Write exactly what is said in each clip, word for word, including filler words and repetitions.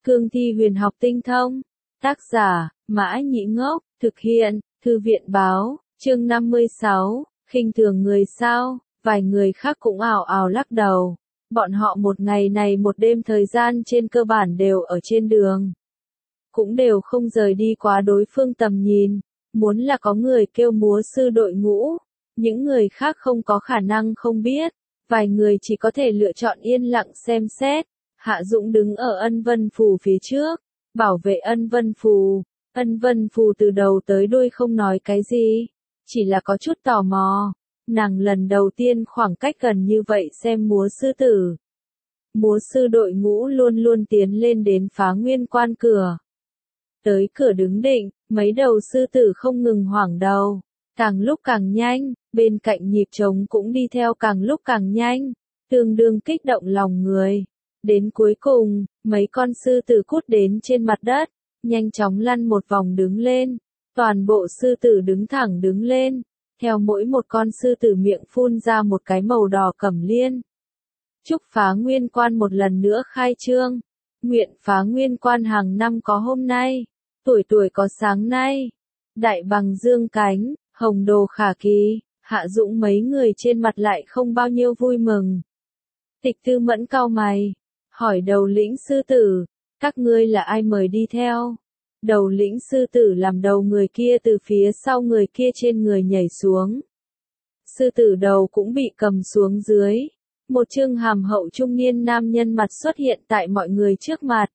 Cương thi huyền học tinh thông. Tác giả, Mã Nhĩ Ngốc, thực hiện, Thư viện báo, chương năm mươi sáu, khinh thường người sao, vài người khác cũng ảo ảo lắc đầu. Bọn họ một ngày này một đêm thời gian trên cơ bản đều ở trên đường. Cũng đều không rời đi quá đối phương tầm nhìn, muốn là có người kêu múa sư đội ngũ, những người khác không có khả năng không biết, vài người chỉ có thể lựa chọn yên lặng xem xét. Hạ Dũng đứng ở Ân Vân Phù phía trước, bảo vệ Ân Vân Phù. Ân Vân Phù từ đầu tới đuôi không nói cái gì, chỉ là có chút tò mò. Nàng lần đầu tiên khoảng cách gần như vậy xem múa sư tử. Múa sư đội ngũ luôn luôn tiến lên đến Phá Nguyên Quan cửa. Tới cửa đứng định, mấy đầu sư tử không ngừng hoảng đầu, càng lúc càng nhanh, bên cạnh nhịp trống cũng đi theo càng lúc càng nhanh, tương đương kích động lòng người. Đến cuối cùng, mấy con sư tử cút đến trên mặt đất, nhanh chóng lăn một vòng đứng lên. Toàn bộ sư tử đứng thẳng đứng lên, theo mỗi một con sư tử miệng phun ra một cái màu đỏ cẩm liên. Chúc Phá Nguyên Quan một lần nữa khai trương. Nguyện Phá Nguyên Quan hàng năm có hôm nay, tuổi tuổi có sáng nay. Đại bằng dương cánh, hồng đồ khả kỳ, Hạ Dũng mấy người trên mặt lại không bao nhiêu vui mừng. Tịch Tư Mẫn cau mày, hỏi đầu lĩnh sư tử, các ngươi là ai mời đi theo? Đầu lĩnh sư tử làm đầu người kia từ phía sau người kia trên người nhảy xuống. Sư tử đầu cũng bị cầm xuống dưới. Một trương hàm hậu trung niên nam nhân mặt xuất hiện tại mọi người trước mặt.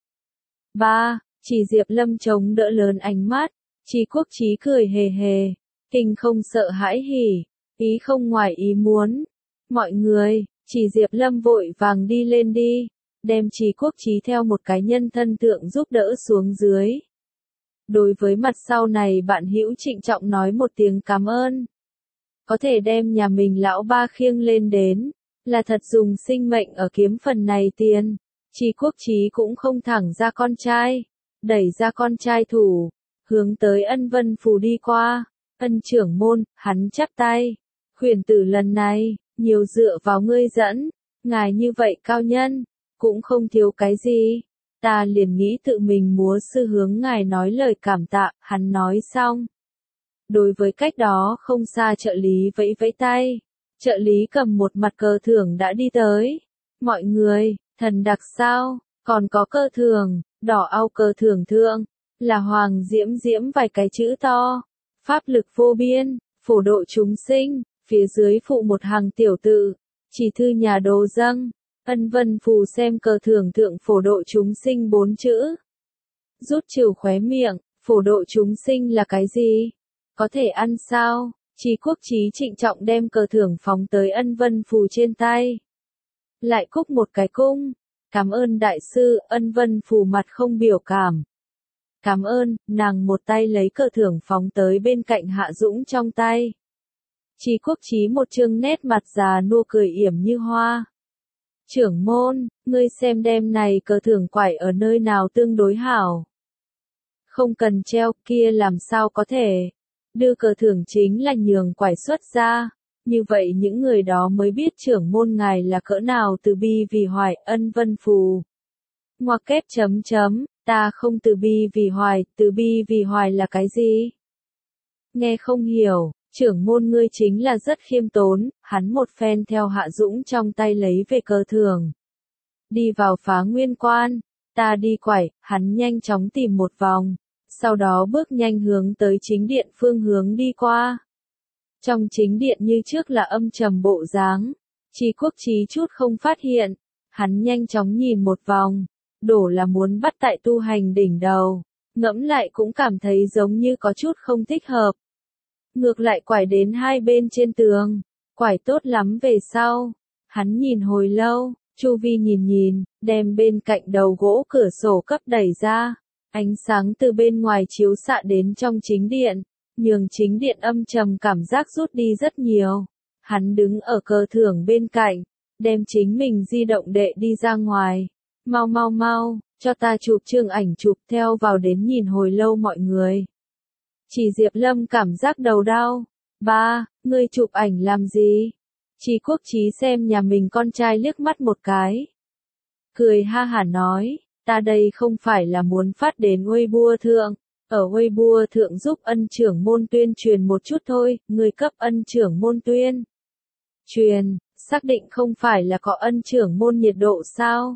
Ba, Chỉ Diệp Lâm chống đỡ lớn ánh mắt, Chỉ Quốc Chí cười hề hề, kinh không sợ hãi hỉ, ý không ngoài ý muốn. Mọi người, Chỉ Diệp Lâm vội vàng đi lên đi, đem Chỉ Quốc Chí theo một cái nhân thân tượng giúp đỡ xuống dưới. Đối với mặt sau này bạn hữu trịnh trọng nói một tiếng cảm ơn. Có thể đem nhà mình lão ba khiêng lên đến, là thật dùng sinh mệnh ở kiếm phần này tiền. Chỉ Quốc Chí cũng không thẳng ra con trai, đẩy ra con trai thủ, hướng tới Ân Vân Phù đi qua. Ân trưởng môn, hắn chắp tay. Khuyển tử lần này, nhiều dựa vào ngươi dẫn, ngài như vậy cao nhân, cũng không thiếu cái gì. Ta liền nghĩ tự mình múa sư hướng ngài nói lời cảm tạ, hắn nói xong. Đối với cách đó không xa trợ lý vẫy vẫy tay, trợ lý cầm một mặt cờ thưởng đã đi tới. Mọi người, thần đặc sao, còn có cờ thưởng, đỏ au cờ thưởng thượng, là hoàng diễm diễm vài cái chữ to, pháp lực vô biên, phổ độ chúng sinh, phía dưới phụ một hàng tiểu tự, chỉ thư nhà đồ dâng. Ân Vân Phù xem cờ thưởng thượng phổ độ chúng sinh bốn chữ. Rút trừ khóe miệng, phổ độ chúng sinh là cái gì? Có thể ăn sao? Chỉ Quốc Chí trịnh trọng đem cờ thưởng phóng tới Ân Vân Phù trên tay. Lại cúc một cái cung. Cảm ơn đại sư. Ân Vân Phù mặt không biểu cảm. Cảm ơn, nàng một tay lấy cờ thưởng phóng tới bên cạnh Hạ Dũng trong tay. Chỉ Quốc Chí một trương nét mặt già nua cười yểm như hoa. Trưởng môn, ngươi xem đem này cờ thưởng quải ở nơi nào tương đối hảo. Không cần treo, kia làm sao có thể. Đưa cờ thưởng chính là nhường quải xuất ra, như vậy những người đó mới biết trưởng môn ngài là cỡ nào từ bi vì hoài. Ân Vân Phù. Ngoặc kép chấm chấm, ta không từ bi vì hoài, từ bi vì hoài là cái gì? Nghe không hiểu. Trưởng môn ngươi chính là rất khiêm tốn, hắn một phen theo Hạ Dũng trong tay lấy về cờ thưởng. Đi vào Phá Nguyên Quan, ta đi quải, hắn nhanh chóng tìm một vòng, sau đó bước nhanh hướng tới chính điện phương hướng đi qua. Trong chính điện như trước là âm trầm bộ dáng, Chỉ Quốc Chí chút không phát hiện, hắn nhanh chóng nhìn một vòng, đổ là muốn bắt tại tu hành đỉnh đầu, ngẫm lại cũng cảm thấy giống như có chút không thích hợp. Ngược lại quải đến hai bên trên tường, quải tốt lắm về sau. Hắn nhìn hồi lâu, chu vi nhìn nhìn, đem bên cạnh đầu gỗ cửa sổ cấp đẩy ra. Ánh sáng từ bên ngoài chiếu xạ đến trong chính điện, nhường chính điện âm trầm cảm giác rút đi rất nhiều. Hắn đứng ở cờ thưởng bên cạnh, đem chính mình di động đệ đi ra ngoài. Mau mau mau, cho ta chụp chương ảnh chụp theo vào đến nhìn hồi lâu mọi người. Chỉ Diệp Lâm cảm giác đầu đau. Ba, ngươi chụp ảnh làm gì? Chỉ Quốc Chí xem nhà mình con trai liếc mắt một cái. Cười ha hả nói, Ta đây không phải là muốn phát đến Weibo thượng, ở Weibo thượng giúp ân trưởng môn tuyên truyền một chút thôi, người cấp ân trưởng môn tuyên truyền, xác định không phải là có ân trưởng môn nhiệt độ sao?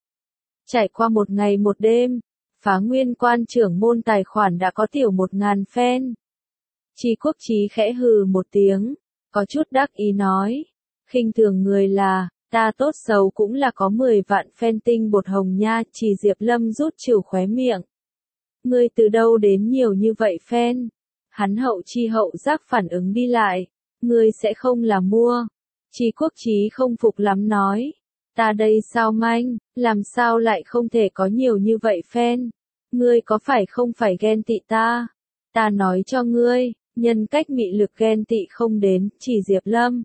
Trải qua một ngày một đêm, Phá Nguyên Quan trưởng môn tài khoản đã có tiểu một ngàn fan. Chi Quốc Chí khẽ hừ một tiếng, có chút đắc ý nói, khinh thường người là, ta tốt xấu cũng là có mười vạn fan tinh bột hồng nha, Chỉ Diệp Lâm rút chịu khóe miệng. Ngươi từ đâu đến nhiều như vậy fan? Hắn hậu chi hậu giác phản ứng đi lại, ngươi sẽ không là mua. Chi Quốc Chí không phục lắm nói, ta đây sao manh, làm sao lại không thể có nhiều như vậy fan? Ngươi có phải không phải ghen tị ta? Ta nói cho ngươi, nhân cách mị lực ghen tị không đến, Chỉ Diệp Lâm.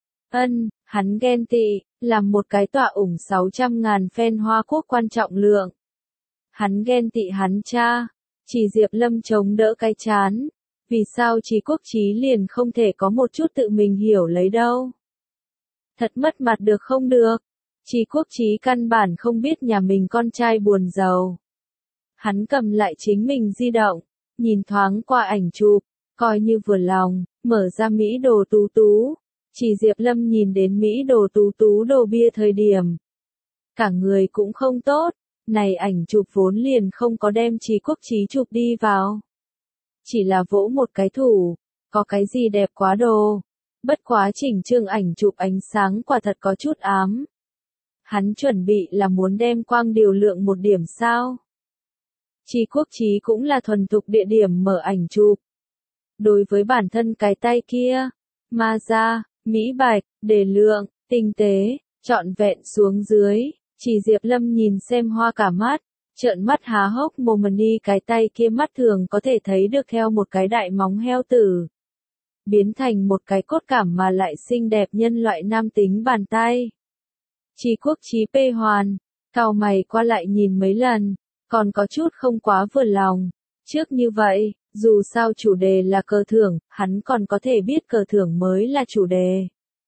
Ân, hắn ghen tị, làm một cái tọa ủng sáu trăm ngàn fan Hoa Quốc quan trọng lượng. Hắn ghen tị hắn cha, Chỉ Diệp Lâm chống đỡ cái chán. Vì sao Chí Quốc Chí liền không thể có một chút tự mình hiểu lấy đâu? Thật mất mặt được không được? Chí Quốc Chí căn bản không biết nhà mình con trai buồn giàu. Hắn cầm lại chính mình di động, nhìn thoáng qua ảnh chụp, coi như vừa lòng, mở ra Mỹ đồ tú tú. Chỉ Diệp Lâm nhìn đến Mỹ đồ tú tú đồ bia thời điểm. Cả người cũng không tốt, này ảnh chụp vốn liền không có đem Chí Quốc Chí chụp đi vào. Chỉ là vỗ một cái thủ, có cái gì đẹp quá đồ. Bất quá chỉnh trương ảnh chụp ánh sáng quả thật có chút ám. Hắn chuẩn bị là muốn đem quang điều lượng một điểm sao. Chí Quốc Chí cũng là thuần thục địa điểm mở ảnh chụp. Đối với bản thân cái tay kia, ma ra, mỹ bạch, đề lượng, tinh tế, trọn vẹn xuống dưới, Chỉ Diệp Lâm nhìn xem hoa cả mắt, trợn mắt há hốc mồm đi cái tay kia mắt thường có thể thấy được theo một cái đại móng heo tử. Biến thành một cái cốt cảm mà lại xinh đẹp nhân loại nam tính bàn tay. Chí Quốc Chí pê hoàn, cau mày qua lại nhìn mấy lần, còn có chút không quá vừa lòng. Trước như vậy, dù sao chủ đề là cờ thưởng, hắn còn có thể biết cờ thưởng mới là chủ đề.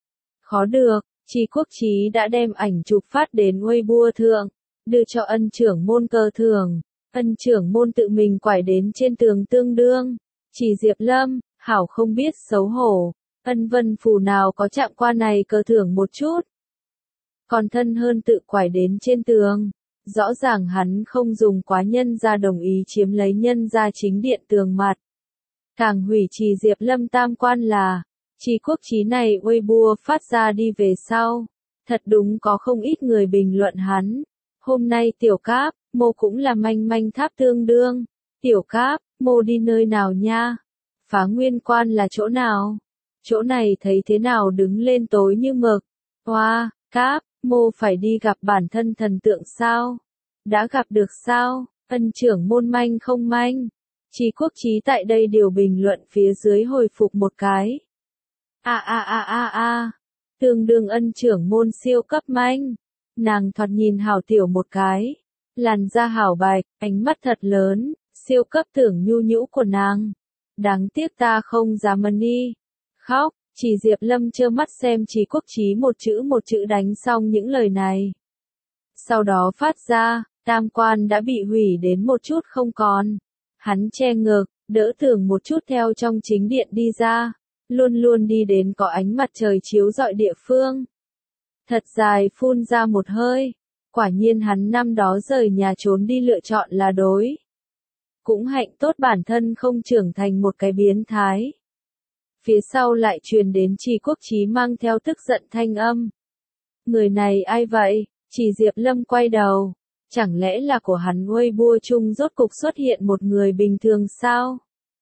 Khó được, Chí Quốc Chí đã đem ảnh chụp phát đến Weibo thượng, đưa cho ân trưởng môn cờ thưởng. Ân trưởng môn tự mình quải đến trên tường tương đương. Chỉ Diệp Lâm, hảo không biết xấu hổ. Ân vân phù nào có chạm qua này cờ thưởng một chút. Còn thân hơn tự quải đến trên tường. Rõ ràng hắn không dùng quá nhân ra đồng ý chiếm lấy nhân ra chính điện tường mặt. Càng hủy Chỉ Diệp Lâm tam quan là, Chí Quốc Chí này Weibo phát ra đi về sau. Thật đúng có không ít người bình luận hắn. Hôm nay tiểu cáp, mô cũng là manh manh tháp tương đương. Tiểu cáp, mô đi nơi nào nha? Phá Nguyên Quan là chỗ nào? Chỗ này thấy thế nào đứng lên tối như mực. Hoa, cáp, mô phải đi gặp bản thân thần tượng sao? Đã gặp được sao? Ân trưởng môn manh không manh? Chí Quốc Chí tại đây điều bình luận phía dưới hồi phục một cái. A a a a a, tương đương ân trưởng môn siêu cấp manh. Nàng thoạt nhìn hảo tiểu một cái. Làn da hảo bạch, ánh mắt thật lớn, siêu cấp tưởng nhu nhũ của nàng. Đáng tiếc ta không dám ân đi. Khóc, Chỉ Diệp Lâm trơ mắt xem Chí Quốc Chí một chữ một chữ đánh xong những lời này. Sau đó phát ra, tam quan đã bị hủy đến một chút không còn. Hắn che ngực, đỡ tưởng một chút theo trong chính điện đi ra. Luôn luôn đi đến có ánh mặt trời chiếu rọi địa phương. Thật dài phun ra một hơi. Quả nhiên hắn năm đó rời nhà trốn đi lựa chọn là đối. Cũng hạnh tốt bản thân không trưởng thành một cái biến thái. Phía sau lại truyền đến Chí Quốc Chí mang theo tức giận thanh âm. Người này ai vậy? Chỉ Diệp Lâm quay đầu. Chẳng lẽ là của hắn Weibo chung rốt cục xuất hiện một người bình thường sao?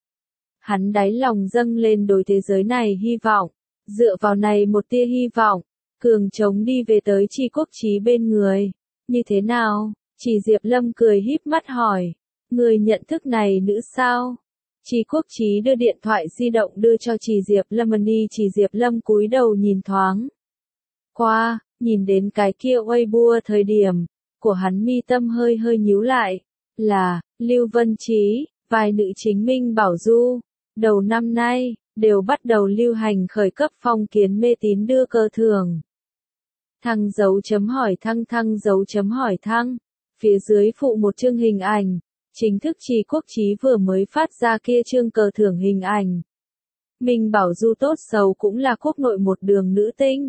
Hắn đáy lòng dâng lên đối thế giới này hy vọng. Dựa vào này một tia hy vọng. Cường chống đi về tới Chí Quốc Chí bên người. Như thế nào? Chỉ Diệp Lâm cười híp mắt hỏi. Người nhận thức này nữ sao? Chí Quốc Chí đưa điện thoại di động đưa cho Chỉ Diệp Lâm đi. Chỉ Diệp Lâm cúi đầu nhìn thoáng qua, nhìn đến cái kia Weibo thời điểm, của hắn mi tâm hơi hơi nhíu lại, là, Lưu Vân Chí, vài nữ chính Minh Bảo Du, đầu năm nay, đều bắt đầu lưu hành khởi cấp phong kiến mê tín đưa cờ thưởng. Thăng dấu chấm hỏi thăng thăng dấu chấm hỏi thăng, Phía dưới phụ một chương hình ảnh, chính thức Trì Quốc Chí vừa mới phát ra kia chương cờ thưởng hình ảnh. Minh Bảo Du tốt xấu cũng là quốc nội một đường nữ tinh.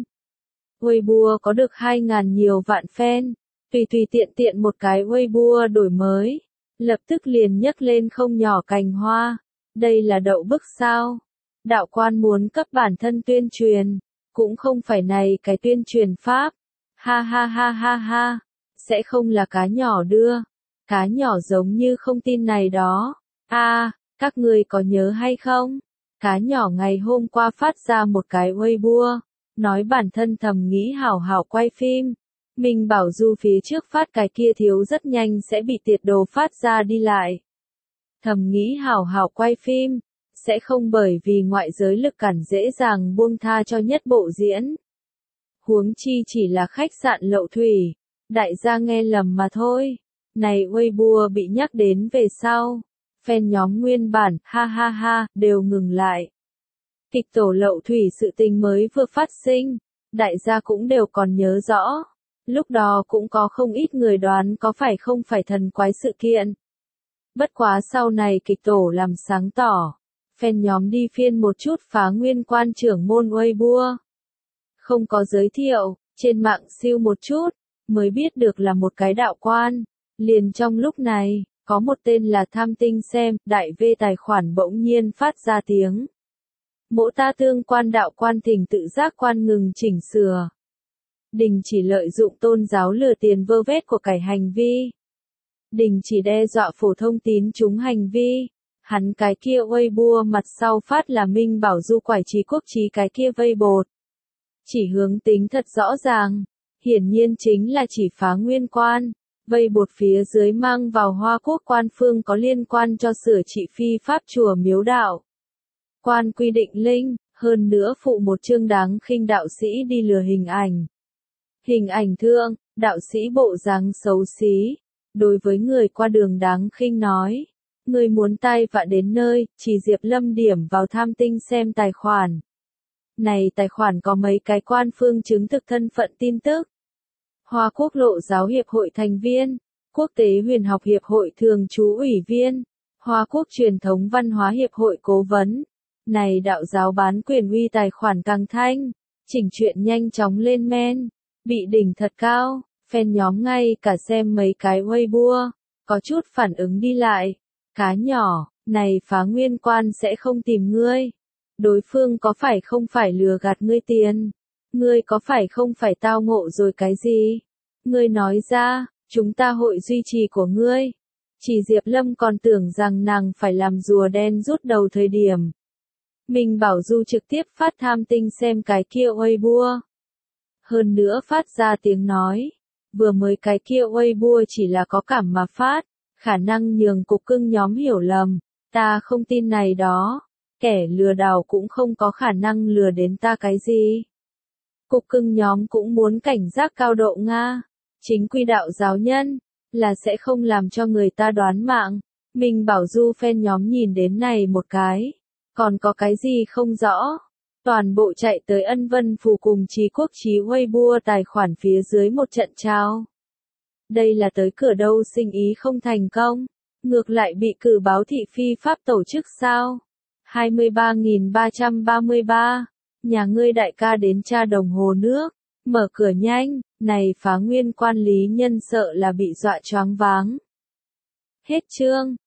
Weibo có được hai ngàn nhiều vạn fan, tùy tùy tiện tiện một cái Weibo đổi mới, lập tức liền nhấc lên không nhỏ cành hoa. Đây là đậu bức sao? Đạo quan muốn cấp bản thân tuyên truyền, cũng không phải này cái tuyên truyền pháp. Ha ha ha ha ha, sẽ không là cá nhỏ đưa. Cá nhỏ giống như không tin này đó. A, à, các người có nhớ hay không? Cá nhỏ ngày hôm qua phát ra một cái Weibo, nói bản thân thầm nghĩ hảo hảo quay phim. Mình bảo Du phía trước phát cái kia thiếu rất nhanh sẽ bị tiệt đồ phát ra đi lại. Thầm nghĩ hảo hảo quay phim, sẽ không bởi vì ngoại giới lực cản dễ dàng buông tha cho nhất bộ diễn. Huống chi chỉ là khách sạn Lậu Thủy, đại gia nghe lầm mà thôi. Này Weibo bị nhắc đến về sau, fan nhóm nguyên bản, ha ha ha, đều ngừng lại. Kịch tổ Lậu Thủy sự tình mới vừa phát sinh, đại gia cũng đều còn nhớ rõ. Lúc đó cũng có không ít người đoán có phải không phải thần quái sự kiện. Bất quá sau này kịch tổ làm sáng tỏ, fan nhóm đi phiên một chút phá nguyên quan trưởng môn Weibo. Không có giới thiệu, trên mạng siêu một chút, mới biết được là một cái đạo quan. Liền trong lúc này, có một tên là Tham Tinh Xem, đại V tài khoản bỗng nhiên phát ra tiếng. Mỗ ta tương quan đạo quan thỉnh tự giác quan ngừng chỉnh sửa. Đình chỉ lợi dụng tôn giáo lừa tiền vơ vét của cải hành vi. Đình chỉ đe dọa phổ thông tín chúng hành vi. Hắn cái kia Weibo mặt sau phát là Minh Bảo Du quải Trì Quốc Chí cái kia vây bột. Chỉ hướng tính thật rõ ràng, hiển nhiên chính là chỉ phá nguyên quan. Vây bột phía dưới mang vào Hoa Quốc quan phương có liên quan cho sửa trị phi pháp chùa miếu đạo. Quan quy định linh, hơn nữa phụ một chương đáng khinh đạo sĩ đi lừa hình ảnh. Hình ảnh thương, đạo sĩ bộ dáng xấu xí, đối với người qua đường đáng khinh nói. Người muốn tai vạ đến nơi, chỉ Diệp Lâm điểm vào Tham Tinh Xem tài khoản. Này tài khoản có mấy cái quan phương chứng thực thân phận tin tức. Hoa Quốc Lộ Giáo Hiệp hội thành viên, Quốc tế Huyền học Hiệp hội thường trú ủy viên, Hoa Quốc Truyền thống Văn hóa Hiệp hội cố vấn. Này đạo giáo bán quyền uy tài khoản càng thanh, chỉnh chuyện nhanh chóng lên men, bị đỉnh thật cao, fan nhóm ngay cả xem mấy cái Weibo, có chút phản ứng đi lại. Cá nhỏ, này phá nguyên quan sẽ không tìm ngươi. Đối phương có phải không phải lừa gạt ngươi tiền? Ngươi có phải không phải tao ngộ rồi cái gì? Ngươi nói ra, chúng ta hội duy trì của ngươi. Chỉ Diệp Lâm còn tưởng rằng nàng phải làm rùa đen rút đầu thời điểm. Mình bảo Du trực tiếp phát Tham Tinh Xem cái kia Weibo. Hơn nữa phát ra tiếng nói. Vừa mới cái kia Weibo chỉ là có cảm mà phát. Khả năng nhường cục cưng nhóm hiểu lầm. Ta không tin này đó. Kẻ lừa đảo cũng không có khả năng lừa đến ta cái gì. Cục cưng nhóm cũng muốn cảnh giác cao độ Nga. Chính quy đạo giáo nhân, là sẽ không làm cho người ta đoán mạng. Mình bảo Du fan nhóm nhìn đến này một cái. Còn có cái gì không rõ. Toàn bộ chạy tới Ân Vân Phù cùng Trì Quốc Chí Weibo tài khoản phía dưới một trận trao. Đây là tới cửa đâu sinh ý không thành công. Ngược lại bị cử báo thị phi pháp tổ chức sao. hai mươi ba nghìn ba trăm ba mươi ba. Nhà ngươi đại ca đến tra đồng hồ nước. Mở cửa nhanh, này phá nguyên quan lý nhân sợ là bị dọa choáng váng. Hết chương.